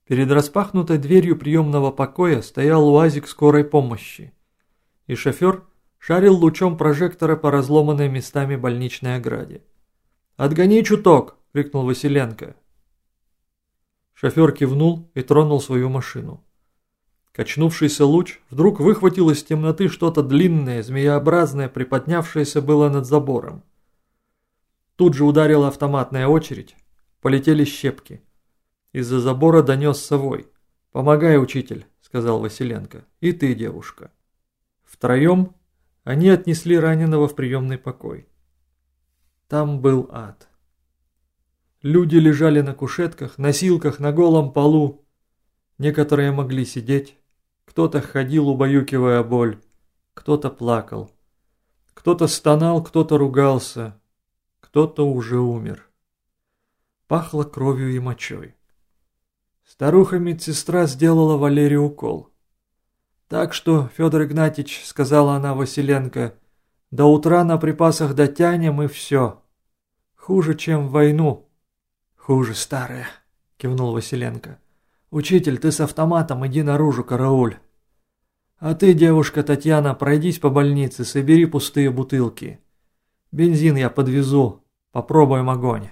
Перед распахнутой дверью приемного покоя стоял УАЗик скорой помощи, и шофер шарил лучом прожектора по разломанной местами больничной ограде. «Отгони чуток!» – крикнул Василенко. Шофер кивнул и тронул свою машину. Качнувшийся луч вдруг выхватил из темноты что-то длинное, змееобразное, приподнявшееся было над забором. Тут же ударила автоматная очередь, полетели щепки. Из-за забора донесся вой. «Помогай, учитель», — сказал Василенко, — «и ты, девушка». Втроем они отнесли раненого в приемный покой. Там был ад. Люди лежали на кушетках, носилках, на голом полу. Некоторые могли сидеть, кто-то ходил, убаюкивая боль, кто-то плакал. Кто-то стонал, кто-то ругался, кто-то уже умер. Пахло кровью и мочой. Старуха-медсестра сделала Валерию укол. «Так что, Федор Игнатьич, — сказала она Василенко, — до утра на припасах дотянем и все. Хуже, чем в войну». «Хуже, старая», — кивнул Василенко. «Учитель, ты с автоматом иди наружу, карауль. А ты, девушка Татьяна, пройдись по больнице, собери пустые бутылки. Бензин я подвезу, попробуем огонь».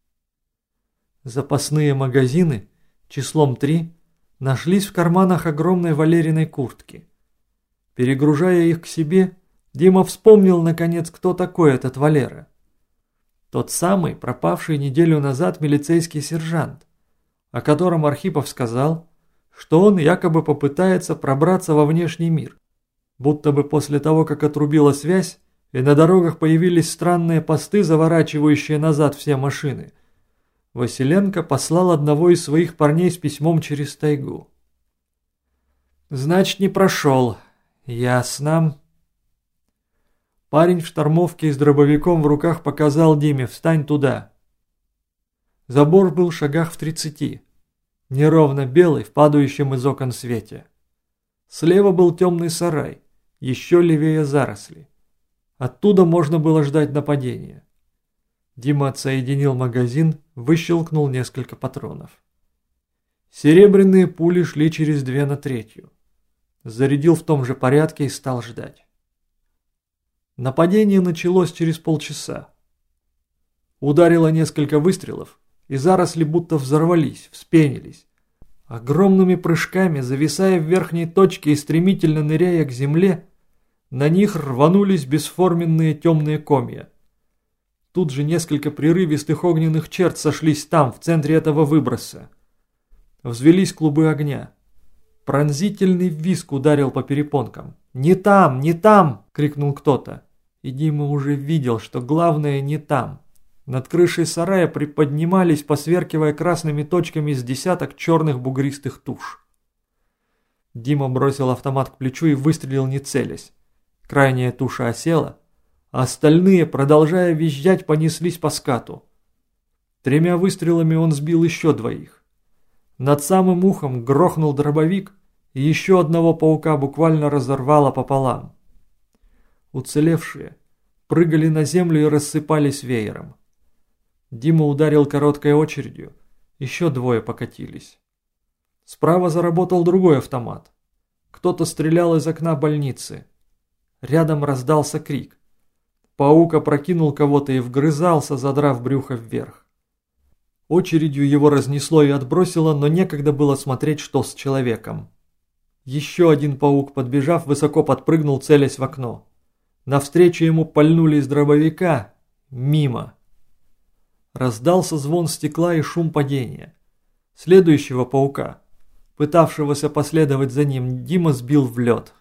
Запасные магазины числом 3 нашлись в карманах огромной Валериной куртки. Перегружая их к себе, Дима вспомнил, наконец, кто такой этот Валера. Тот самый, пропавший неделю назад милицейский сержант, о котором Архипов сказал, что он якобы попытается пробраться во внешний мир, будто бы после того, как отрубила связь, и на дорогах появились странные посты, заворачивающие назад все машины. Василенко послал одного из своих парней с письмом через тайгу. «Значит, не прошел. Ясно». Парень в штормовке и с дробовиком в руках показал Диме: «Встань туда». Забор был в шагах в 30, неровно белый в падающем из окон свете. Слева был темный сарай, еще левее заросли. Оттуда можно было ждать нападения. Дима отсоединил магазин, выщелкнул несколько патронов. Серебряные пули шли через 2 на 3. Зарядил в том же порядке и стал ждать. Нападение началось через полчаса. Ударило несколько выстрелов, и заросли будто взорвались, вспенились. Огромными прыжками, зависая в верхней точке и стремительно ныряя к земле, на них рванулись бесформенные темные комья. Тут же несколько прерывистых огненных черт сошлись там, в центре этого выброса. Взвелись клубы огня. Пронзительный визг ударил по перепонкам. «Не там! Не там!» — крикнул кто-то. И Дима уже видел, что главное не там. Над крышей сарая приподнимались, посверкивая красными точками, с десяток черных бугристых туш. Дима бросил автомат к плечу и выстрелил, не целясь. Крайняя туша осела, а остальные, продолжая визжать, понеслись по скату. 3 выстрелами он сбил еще 2. Над самым ухом грохнул дробовик, и еще одного паука буквально разорвало пополам. Уцелевшие прыгали на землю и рассыпались веером. Дима ударил короткой очередью, еще 2 покатились. Справа заработал другой автомат. Кто-то стрелял из окна больницы. Рядом раздался крик. Паук опрокинул кого-то и вгрызался, задрав брюхо вверх. Очередью его разнесло и отбросило, но некогда было смотреть, что с человеком. Еще один паук, подбежав, высоко подпрыгнул, целясь в окно. Навстречу ему пальнули из дробовика. Мимо. Раздался звон стекла и шум падения. Следующего паука, пытавшегося последовать за ним, Дима сбил в лед.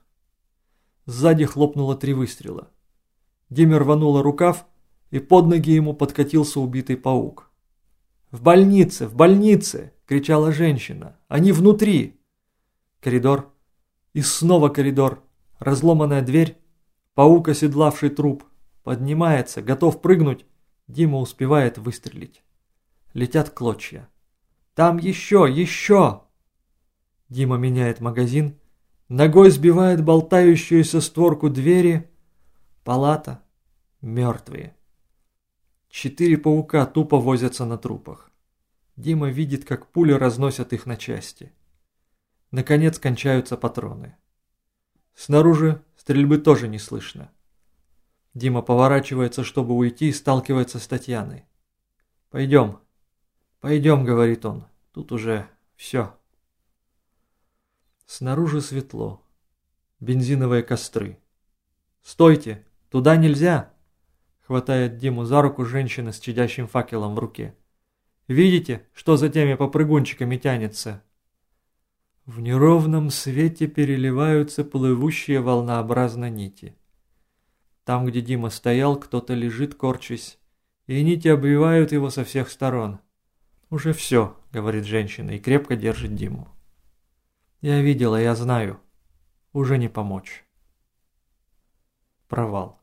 Сзади хлопнуло 3 выстрела. Диме рвануло рукав, и под ноги ему подкатился убитый паук. «В больнице! В больнице!» — кричала женщина. «Они внутри!» Коридор. И снова коридор. Разломанная дверь. Паук, оседлавший труп. Поднимается, готов прыгнуть. Дима успевает выстрелить. Летят клочья. «Там еще! Еще!» Дима меняет магазин. Ногой сбивает болтающуюся створку двери. Палата. Мертвые. 4 паука тупо возятся на трупах. Дима видит, как пули разносят их на части. Наконец кончаются патроны. Снаружи стрельбы тоже не слышно. Дима поворачивается, чтобы уйти, и сталкивается с Татьяной. «Пойдем, пойдем», — говорит он, — «тут уже все». Снаружи светло. Бензиновые костры. «Стойте! Туда нельзя!» — хватает Диму за руку женщина с чадящим факелом в руке. «Видите, что за теми попрыгунчиками тянется?» В неровном свете переливаются плывущие волнообразно нити. Там, где Дима стоял, кто-то лежит, корчась, и нити обвивают его со всех сторон. «Уже все», — говорит женщина и крепко держит Диму. «Я видела, я знаю. Уже не помочь». Провал.